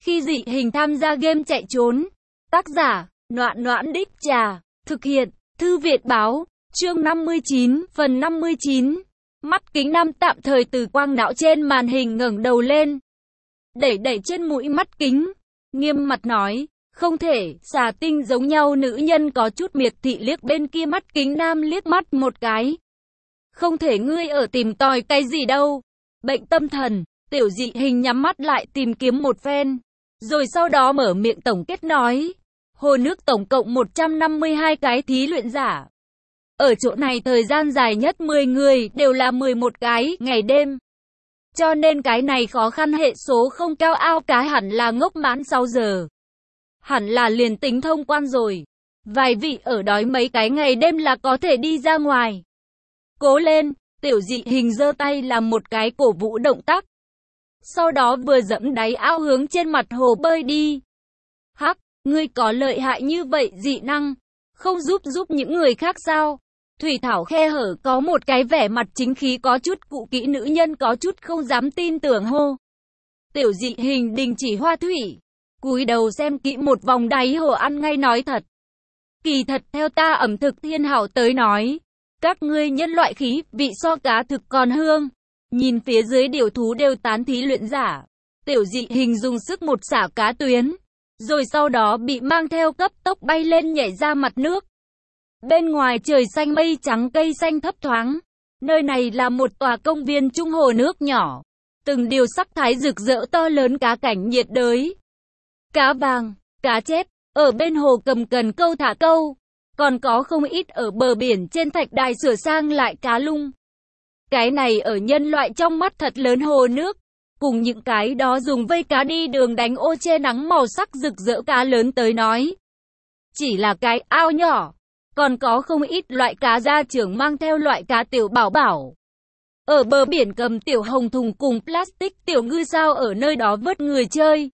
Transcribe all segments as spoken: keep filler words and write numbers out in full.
Khi dị hình tham gia game chạy trốn. Tác giả, Noãn Noãn Đích Trà. Thực hiện, Thư viện báo. Chương năm mươi chín, phần năm mươi chín. Mắt kính Nam tạm thời từ quang não trên màn hình ngẩng đầu lên. Đẩy đẩy trên mũi mắt kính. Nghiêm mặt nói, không thể, xà tinh giống nhau. Nữ nhân có chút miệt thị liếc bên kia mắt kính Nam liếc mắt một cái. Không thể, ngươi ở tìm tòi cái gì đâu. Bệnh tâm thần. Tiểu dị hình nhắm mắt lại tìm kiếm một phen. Rồi sau đó mở miệng tổng kết nói. Hồ nước tổng cộng một trăm năm mươi hai cái thí luyện giả. Ở chỗ này thời gian dài nhất mười người, đều là mười một cái, ngày đêm. Cho nên cái này khó khăn hệ số không cao, ao cá hẳn là ngốc mãn sáu giờ. Hẳn là liền tính thông quan rồi. Vài vị ở đói mấy cái ngày đêm là có thể đi ra ngoài. Cố lên, tiểu dị hình giơ tay làm một cái cổ vũ động tác. Sau đó vừa dẫm đáy ao hướng trên mặt hồ bơi đi. Hắc, ngươi có lợi hại như vậy dị năng, không giúp giúp những người khác sao? Thủy Thảo khe hở có một cái vẻ mặt chính khí có chút cụ kỹ, nữ nhân có chút không dám tin tưởng hô. Tiểu dị hình đình chỉ hoa thủy, cúi đầu xem kỹ một vòng đáy hồ ăn ngay nói thật. Kỳ thật theo ta ẩm thực thiên hảo tới nói, các ngươi nhân loại khí vị so cá thực còn hương. Nhìn phía dưới điều thú đều tán thí luyện giả. Tiểu dị hình dùng sức một xả cá tuyến. Rồi sau đó bị mang theo cấp tốc bay lên nhảy ra mặt nước. Bên ngoài trời xanh mây trắng cây xanh thấp thoáng. Nơi này là một tòa công viên trung hồ nước nhỏ. Từng điều sắc thái rực rỡ to lớn cá cảnh nhiệt đới. Cá vàng, cá chép, ở bên hồ cầm cần câu thả câu. Còn có không ít ở bờ biển trên thạch đài sửa sang lại cá lung. Cái này ở nhân loại trong mắt thật lớn hồ nước. Cùng những cái đó dùng vây cá đi đường đánh ô che nắng màu sắc rực rỡ cá lớn tới nói. Chỉ là cái ao nhỏ. Còn có không ít loại cá gia trưởng mang theo loại cá tiểu bảo bảo. Ở bờ biển cầm tiểu hồng thùng cùng plastic tiểu ngư sao ở nơi đó vớt người chơi.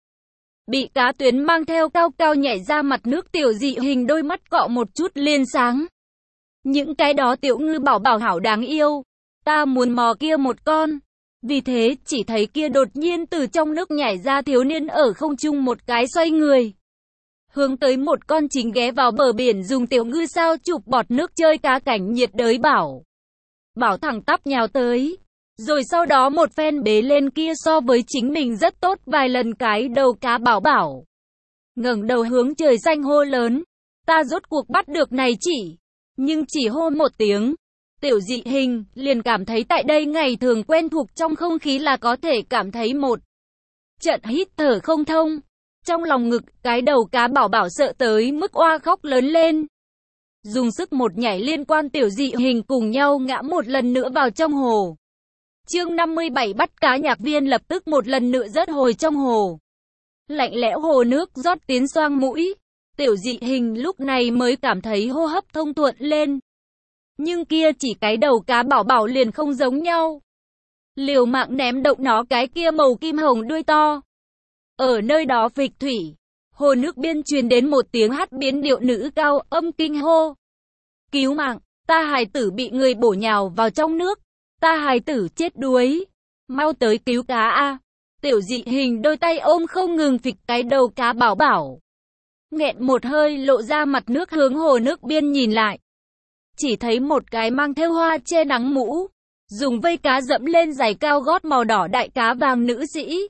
Bị cá tuyến mang theo cao cao nhảy ra mặt nước, tiểu dị hình đôi mắt cọ một chút liên sáng. Những cái đó tiểu ngư bảo bảo hảo đáng yêu. Ta muốn mò kia một con. Vì thế chỉ thấy kia đột nhiên từ trong nước nhảy ra thiếu niên ở không trung một cái xoay người. Hướng tới một con chính ghé vào bờ biển dùng tiểu ngư sao chụp bọt nước chơi cá cảnh nhiệt đới bảo. Bảo thẳng tắp nhào tới. Rồi sau đó một phen bế lên kia so với chính mình rất tốt vài lần cái đầu cá bảo bảo. Ngẩng đầu hướng trời xanh hô lớn. Ta rốt cuộc bắt được này chỉ. Nhưng chỉ hô một tiếng. Tiểu dị hình liền cảm thấy tại đây ngày thường quen thuộc trong không khí là có thể cảm thấy một trận hít thở không thông. Trong lòng ngực, cái đầu cá bảo bảo sợ tới mức oa khóc lớn lên. Dùng sức một nhảy liên quan tiểu dị hình cùng nhau ngã một lần nữa vào trong hồ. Chương năm mươi bảy bắt cá nhạc viên lập tức một lần nữa rớt hồi trong hồ. Lạnh lẽo hồ nước rót tiến xoang mũi. Tiểu dị hình lúc này mới cảm thấy hô hấp thông thuận lên. Nhưng kia chỉ cái đầu cá bảo bảo liền không giống nhau. Liều mạng ném động nó cái kia màu kim hồng đuôi to. Ở nơi đó phịch thủy, hồ nước biên truyền đến một tiếng hát biến điệu nữ cao âm kinh hô. Cứu mạng, ta hài tử bị người bổ nhào vào trong nước. Ta hài tử chết đuối. Mau tới cứu cá a. Tiểu dị hình đôi tay ôm không ngừng phịch cái đầu cá bảo bảo. Nghẹn một hơi lộ ra mặt nước hướng hồ nước biên nhìn lại. Chỉ thấy một cái mang theo hoa che nắng mũ, dùng vây cá dẫm lên giày cao gót màu đỏ đại cá vàng nữ sĩ.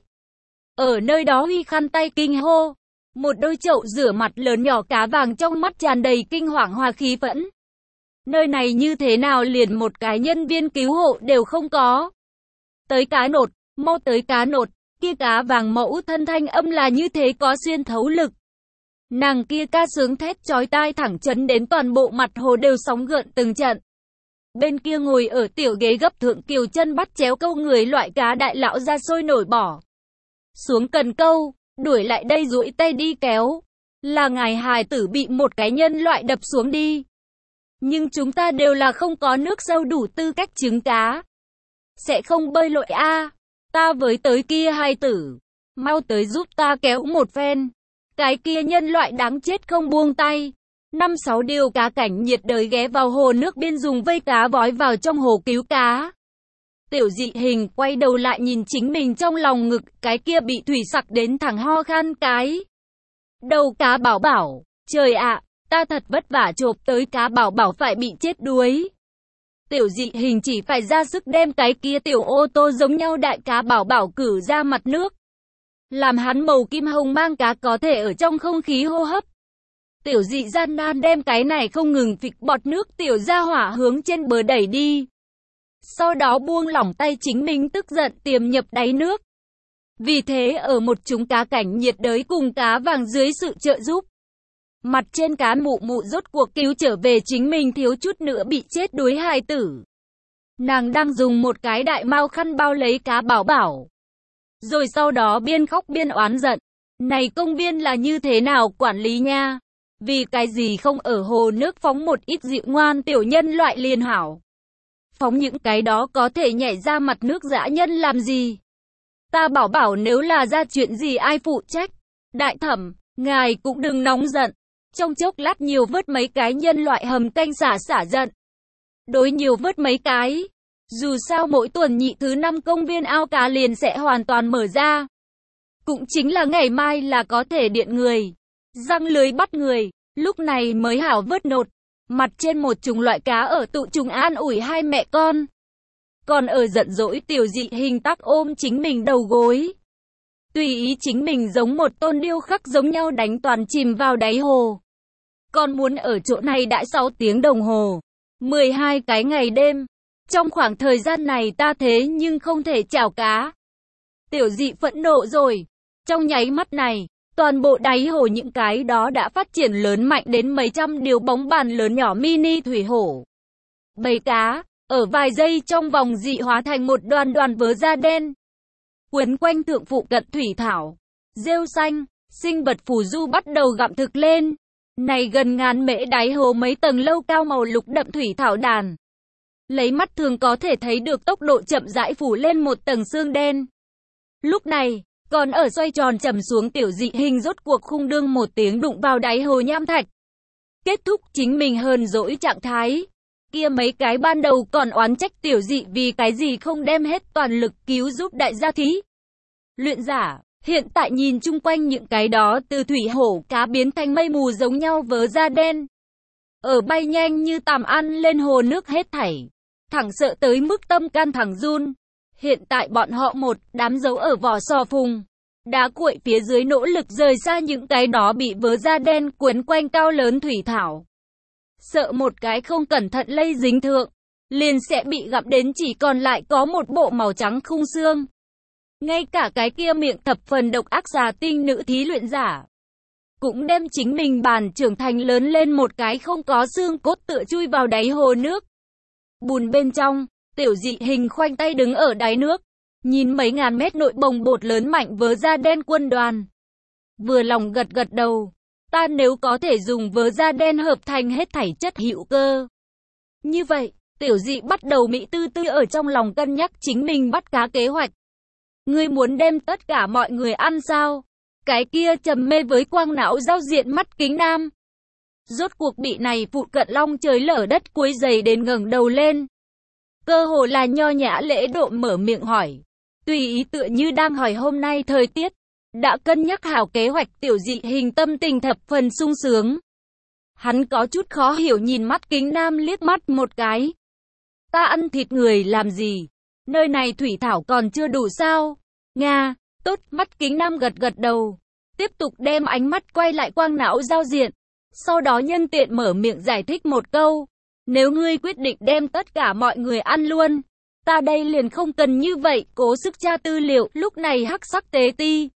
Ở nơi đó huy khăn tay kinh hô. Một đôi chậu rửa mặt lớn nhỏ cá vàng trong mắt tràn đầy kinh hoàng hòa khí phẫn. Nơi này như thế nào liền một cái nhân viên cứu hộ đều không có. Tới cá nột, mau tới cá nột, kia cá vàng mẫu thân thanh âm là như thế có xuyên thấu lực. Nàng kia ca sướng thét chói tai thẳng chấn đến toàn bộ mặt hồ đều sóng gợn từng trận. Bên kia ngồi ở tiểu ghế gấp thượng kiều chân bắt chéo câu người loại cá đại lão ra sôi nổi bỏ xuống cần câu, đuổi lại đây duỗi tay đi kéo. Là ngài hài tử bị một cái nhân loại đập xuống đi. Nhưng chúng ta đều là không có nước sâu đủ tư cách trứng cá. Sẽ không bơi lội a. À. Ta với tới kia hài tử. Mau tới giúp ta kéo một phen. Cái kia nhân loại đáng chết không buông tay. Năm sáu điều cá cảnh nhiệt đới ghé vào hồ nước biên dùng vây cá vói vào trong hồ cứu cá. Tiểu dị hình quay đầu lại nhìn chính mình trong lòng ngực, cái kia bị thủy sặc đến thẳng ho khan cái. Đầu cá bảo bảo, trời ạ, ta thật vất vả chộp tới cá bảo bảo phải bị chết đuối. Tiểu dị hình chỉ phải ra sức đem cái kia tiểu ô tô giống nhau đại cá bảo bảo cử ra mặt nước. Làm hắn màu kim hồng mang cá có thể ở trong không khí hô hấp. Tiểu dị gian nan đem cái này không ngừng phịch bọt nước tiểu ra hỏa hướng trên bờ đẩy đi. Sau đó buông lỏng tay chính mình tức giận tiềm nhập đáy nước. Vì thế ở một chúng cá cảnh nhiệt đới cùng cá vàng dưới sự trợ giúp, mặt trên cá mụ mụ rốt cuộc cứu trở về chính mình thiếu chút nữa bị chết đuối hài tử. Nàng đang dùng một cái đại mao khăn bao lấy cá bảo bảo. Rồi sau đó biên khóc biên oán giận. Này công viên là như thế nào quản lý nha? Vì cái gì không ở hồ nước phóng một ít dịu ngoan tiểu nhân loại liền hảo? Phóng những cái đó có thể nhảy ra mặt nước dã nhân làm gì? Ta bảo bảo nếu là ra chuyện gì ai phụ trách? Đại thẩm, ngài cũng đừng nóng giận. Trong chốc lát nhiều vớt mấy cái nhân loại hầm canh xả xả giận. Đối nhiều vớt mấy cái. Dù sao mỗi tuần nhị thứ năm công viên ao cá liền sẽ hoàn toàn mở ra. Cũng chính là ngày mai là có thể điện người. Răng lưới bắt người. Lúc này mới hảo vớt nột. Mặt trên một chủng loại cá ở tụ trùng an ủi hai mẹ con. Còn ở giận dỗi tiểu dị hình tắc ôm chính mình đầu gối. Tùy ý chính mình giống một tôn điêu khắc giống nhau đánh toàn chìm vào đáy hồ. Còn muốn ở chỗ này đã sáu tiếng đồng hồ. mười hai cái ngày đêm. Trong khoảng thời gian này ta thế nhưng không thể chảo cá. Tiểu dị phẫn nộ rồi. Trong nháy mắt này, toàn bộ đáy hồ những cái đó đã phát triển lớn mạnh đến mấy trăm điều bóng bàn lớn nhỏ mini thủy hổ. Bầy cá, ở vài giây trong vòng dị hóa thành một đoàn đoàn vớ da đen. Quấn quanh thượng phụ cận thủy thảo, rêu xanh, sinh vật phù du bắt đầu gặm thực lên. Này gần ngàn mễ đáy hồ mấy tầng lâu cao màu lục đậm thủy thảo đàn. Lấy mắt thường có thể thấy được tốc độ chậm rãi phủ lên một tầng xương đen. Lúc này, còn ở xoay tròn chậm xuống tiểu dị hình rốt cuộc khung đương một tiếng đụng vào đáy hồ nham thạch. Kết thúc chính mình hờn dỗi trạng thái. Kia mấy cái ban đầu còn oán trách tiểu dị vì cái gì không đem hết toàn lực cứu giúp đại gia thí. Luyện giả, hiện tại nhìn chung quanh những cái đó từ thủy hổ cá biến thành mây mù giống nhau vớ da đen. Ở bay nhanh như tàm ăn lên hồ nước hết thảy. Thẳng sợ tới mức tâm can thẳng run. Hiện tại bọn họ một đám dấu ở vỏ sò phùng. Đá cuội phía dưới nỗ lực rời xa những cái đó bị vớ da đen quấn quanh cao lớn thủy thảo. Sợ một cái không cẩn thận lây dính thượng, liền sẽ bị gặm đến chỉ còn lại có một bộ màu trắng khung xương. Ngay cả cái kia miệng thập phần độc ác xà tinh nữ thí luyện giả, cũng đem chính mình bàn trưởng thành lớn lên một cái không có xương cốt tựa chui vào đáy hồ nước. Bùn bên trong, tiểu dị hình khoanh tay đứng ở đáy nước, nhìn mấy ngàn mét nội bồng bột lớn mạnh vớ da đen quân đoàn. Vừa lòng gật gật đầu. Ta nếu có thể dùng vớ da đen hợp thành hết thảy chất hữu cơ. Như vậy, tiểu dị bắt đầu mỹ tư tư ở trong lòng cân nhắc chính mình bắt cá kế hoạch. Ngươi muốn đem tất cả mọi người ăn sao? Cái kia trầm mê với quang não giao diện mắt kính nam. Rốt cuộc bị này phụ cận long trời lở đất cuối dày đến ngẩng đầu lên. Cơ hồ là nho nhã lễ độ mở miệng hỏi. Tùy ý tựa như đang hỏi hôm nay thời tiết. Đã cân nhắc hảo kế hoạch tiểu dị hình tâm tình thập phần sung sướng. Hắn có chút khó hiểu nhìn mắt kính nam liếc mắt một cái. Ta ăn thịt người làm gì? Nơi này thủy thảo còn chưa đủ sao? Nga, tốt, mắt kính nam gật gật đầu. Tiếp tục đem ánh mắt quay lại quang não giao diện. Sau đó nhân tiện mở miệng giải thích một câu. Nếu ngươi quyết định đem tất cả mọi người ăn luôn, ta đây liền không cần như vậy, cố sức tra tư liệu. Lúc này hắc sắc tế ti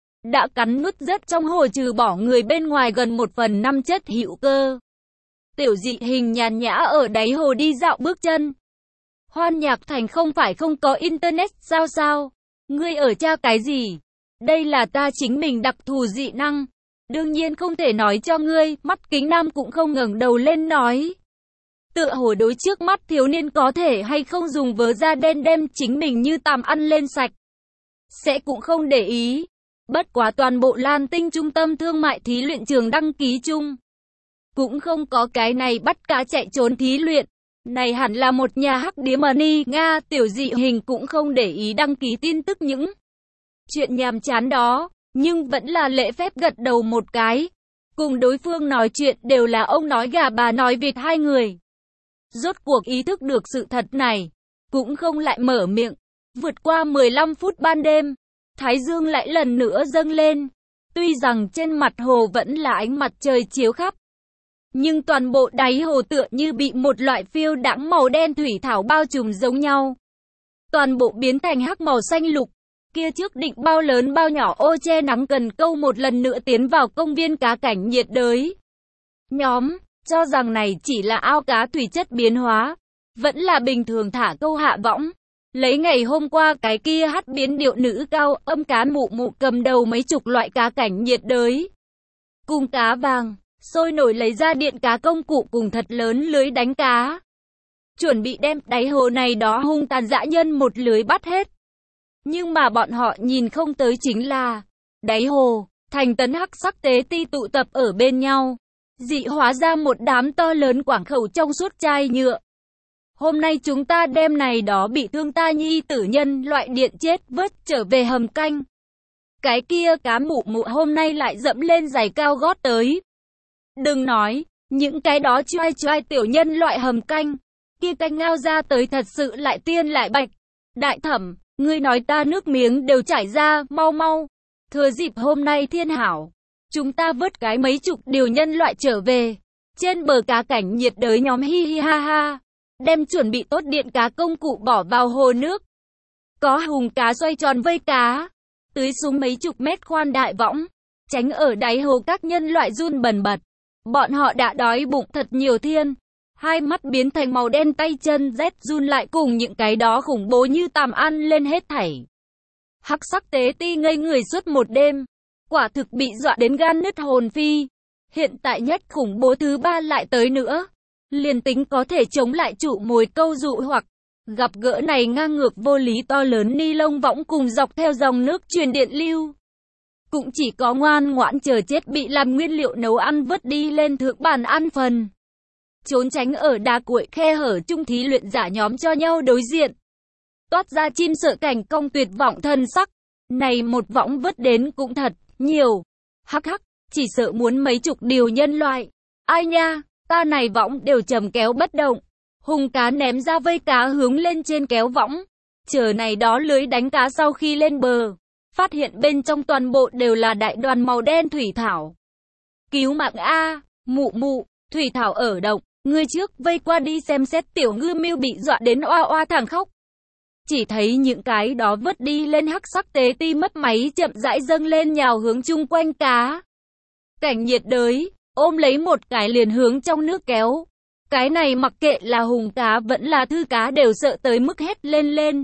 đã cắn nuốt rất trong hồ trừ bỏ người bên ngoài gần một phần năm chất hữu cơ. Tiểu dị hình nhàn nhã ở đáy hồ đi dạo bước chân. Hoan Nhạc Thành không phải không có internet sao sao? Ngươi ở tra cái gì? Đây là ta chính mình đặc thù dị năng. Đương nhiên không thể nói cho ngươi, mắt kính nam cũng không ngẩng đầu lên nói. Tựa hồ đối trước mắt thiếu niên có thể hay không dùng vớ da đen đem chính mình như tàm ăn lên sạch. Sẽ cũng không để ý. Bất quá toàn bộ Lan Tinh trung tâm thương mại thí luyện trường đăng ký chung. Cũng không có cái này bắt cá chạy trốn thí luyện. Này hẳn là một nhà hắc điếm money Nga, tiểu dị hình cũng không để ý đăng ký tin tức những chuyện nhàm chán đó, nhưng vẫn là lễ phép gật đầu một cái. Cùng đối phương nói chuyện đều là ông nói gà bà nói vịt hai người. Rốt cuộc ý thức được sự thật này, cũng không lại mở miệng. Vượt qua mười lăm phút ban đêm, thái dương lại lần nữa dâng lên. Tuy rằng trên mặt hồ vẫn là ánh mặt trời chiếu khắp, nhưng toàn bộ đáy hồ tựa như bị một loại phiêu đãng màu đen thủy thảo bao trùm giống nhau. Toàn bộ biến thành hắc màu xanh lục. Kia trước định bao lớn bao nhỏ ô che nắng cần câu một lần nữa tiến vào công viên cá cảnh nhiệt đới. Nhóm cho rằng này chỉ là ao cá thủy chất biến hóa, vẫn là bình thường thả câu hạ võng. Lấy ngày hôm qua cái kia hát biến điệu nữ cao âm cá mụ mụ cầm đầu mấy chục loại cá cảnh nhiệt đới. Cùng cá vàng, sôi nổi lấy ra điện cá công cụ cùng thật lớn lưới đánh cá. Chuẩn bị đem đáy hồ này đó hung tàn dã nhân một lưới bắt hết. Nhưng mà bọn họ nhìn không tới chính là đáy hồ, thành tấn hắc sắc tế ti tụ tập ở bên nhau, dị hóa ra một đám to lớn quảng khẩu trong suốt chai nhựa. Hôm nay chúng ta đem này đó bị thương ta nhi tử nhân loại điện chết vớt trở về hầm canh. Cái kia cá mụ mụ hôm nay lại dẫm lên giày cao gót tới. Đừng nói, những cái đó choai choai tiểu nhân loại hầm canh, kia canh ngao ra tới thật sự lại tiên lại bạch. Đại thẩm, ngươi nói ta nước miếng đều chảy ra, mau mau. Thừa dịp hôm nay thiên hảo, chúng ta vớt cái mấy chục điều nhân loại trở về. Trên bờ cá cảnh nhiệt đới nhóm hi hi ha ha, đem chuẩn bị tốt điện cá công cụ bỏ vào hồ nước. Có hùng cá xoay tròn vây cá, tưới xuống mấy chục mét khoan đại võng, tránh ở đáy hồ các nhân loại run bần bật. Bọn họ đã đói bụng thật nhiều thiên, hai mắt biến thành màu đen, tay chân rét run lại cùng những cái đó khủng bố như tàm ăn lên hết thảy. Hắc sắc tế ti ngây người suốt một đêm, quả thực bị dọa đến gan nứt hồn phi. Hiện tại nhất khủng bố thứ ba lại tới nữa, liền tính có thể chống lại trụ mồi câu dụ hoặc gặp gỡ này ngang ngược vô lý to lớn ni lông võng cùng dọc theo dòng nước truyền điện lưu. Cũng chỉ có ngoan ngoãn chờ chết bị làm nguyên liệu nấu ăn vớt đi lên thượng bàn ăn phần. Trốn tránh ở đá cuội khe hở chung thí luyện giả nhóm cho nhau đối diện. Toát ra chim sợ cảnh công tuyệt vọng thân sắc. Này một võng vớt đến cũng thật nhiều. Hắc hắc, chỉ sợ muốn mấy chục điều nhân loại. Ai nha, ta này võng đều trầm kéo bất động. Hùng cá ném ra vây cá hướng lên trên kéo võng. Chờ này đó lưới đánh cá sau khi lên bờ, phát hiện bên trong toàn bộ đều là đại đoàn màu đen thủy thảo. Cứu mạng a, mụ mụ, thủy thảo ở động, ngươi trước vây qua đi xem xét. Tiểu ngư miêu bị dọa đến oa oa thẳng khóc. Chỉ thấy những cái đó vớt đi lên hắc sắc tế ti mất máy chậm rãi dâng lên nhào hướng chung quanh cá. Cảnh nhiệt đới, ôm lấy một cái liền hướng trong nước kéo. Cái này mặc kệ là hùng cá vẫn là thư cá đều sợ tới mức hét lên lên.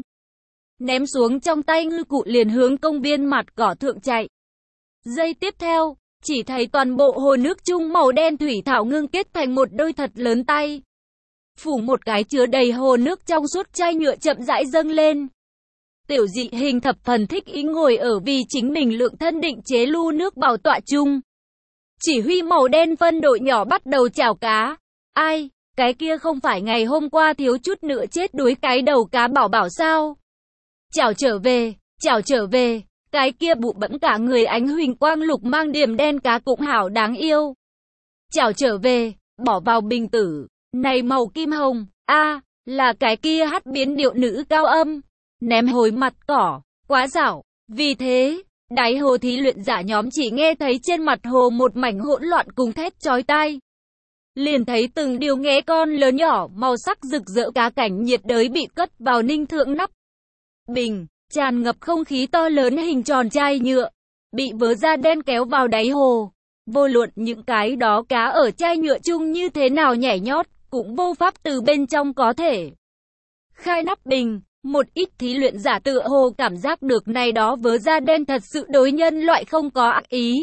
Ném xuống trong tay ngư cụ liền hướng công viên mặt cỏ thượng chạy. Giây tiếp theo, chỉ thấy toàn bộ hồ nước chung màu đen thủy thảo ngưng kết thành một đôi thật lớn tay. Phủ một cái chứa đầy hồ nước trong suốt chai nhựa chậm rãi dâng lên. Tiểu dị hình thập phần thích ý ngồi ở vì chính mình lượng thân định chế lu nước bảo tọa chung. Chỉ huy màu đen phân đội nhỏ bắt đầu chảo cá. Ai, cái kia không phải ngày hôm qua thiếu chút nữa chết đuối cái đầu cá bảo bảo sao? Chảo trở về, chảo trở về, cái kia bụ bẫm cả người ánh huỳnh quang lục mang điểm đen cá cũng hảo đáng yêu. Chảo trở về, bỏ vào bình tử, này màu kim hồng, a à, là cái kia hát biến điệu nữ cao âm, ném hồi mặt cỏ, quá dảo. Vì thế, đáy hồ thí luyện giả nhóm chỉ nghe thấy trên mặt hồ một mảnh hỗn loạn cùng thét chói tai. Liền thấy từng điều nghé con lớn nhỏ màu sắc rực rỡ cá cảnh nhiệt đới bị cất vào ninh thượng nắp bình, tràn ngập không khí to lớn hình tròn chai nhựa, bị vớ ra đen kéo vào đáy hồ. Vô luận những cái đó cá ở chai nhựa chung như thế nào nhảy nhót, cũng vô pháp từ bên trong có thể khai nắp bình. Một ít thí luyện giả tựa hồ cảm giác được này đó vớ ra đen thật sự đối nhân loại không có ác ý.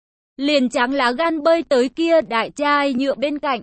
Liền tráng lá gan bơi tới kia đại chai nhựa bên cạnh.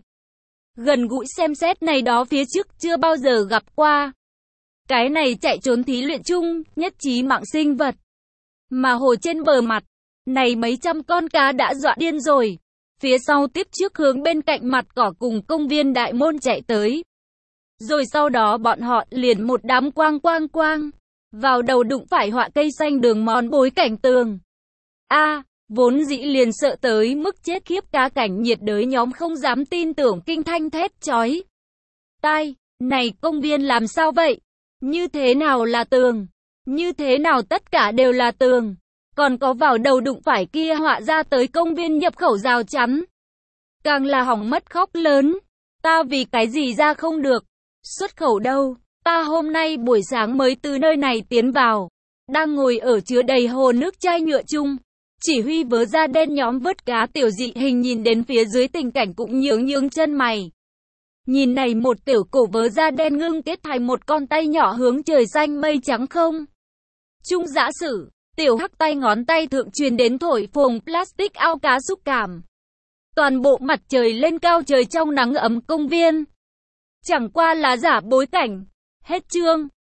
Gần gũi xem xét này đó phía trước chưa bao giờ gặp qua. Cái này chạy trốn thí luyện chung, nhất trí mạng sinh vật. Mà hồ trên bờ mặt, này mấy trăm con cá đã dọa điên rồi. Phía sau tiếp trước hướng bên cạnh mặt cỏ cùng công viên đại môn chạy tới. Rồi sau đó bọn họ liền một đám quang quang quang. Vào đầu đụng phải họa cây xanh đường mòn bối cảnh tường. A, vốn dĩ liền sợ tới mức chết khiếp cá cảnh nhiệt đới nhóm không dám tin tưởng kinh thanh thét chói tai. Này công viên làm sao vậy? Như thế nào là tường? Như thế nào tất cả đều là tường? Còn có vào đầu đụng phải kia họa ra tới công viên nhập khẩu rào chắn. Càng là hỏng mất khóc lớn. Ta vì cái gì ra không được? Xuất khẩu đâu? Ta hôm nay buổi sáng mới từ nơi này tiến vào. Đang ngồi ở chứa đầy hồ nước chai nhựa chung. Chỉ huy vớ da đen nhóm vớt cá tiểu dị hình nhìn đến phía dưới tình cảnh cũng nhướng nhướng chân mày. Nhìn này một tiểu cổ vớ da đen ngưng kết thành một con tay nhỏ hướng trời xanh mây trắng không. Trung giả sử, tiểu hắc tay ngón tay thượng truyền đến thổi phồng plastic ao cá xúc cảm. Toàn bộ mặt trời lên cao trời trong nắng ấm công viên. Chẳng qua là giả bối cảnh. Hết chương.